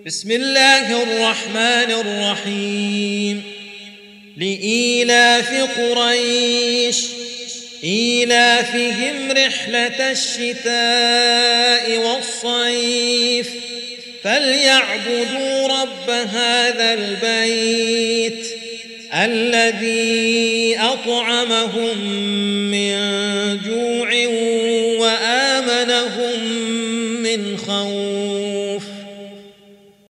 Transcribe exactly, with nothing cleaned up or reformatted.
بسم الله الرحمن الرحيم. لإيلاف قريش إيلافهم رحلة الشتاء والصيف فليعبدوا رب هذا البيت الذي أطعمهم من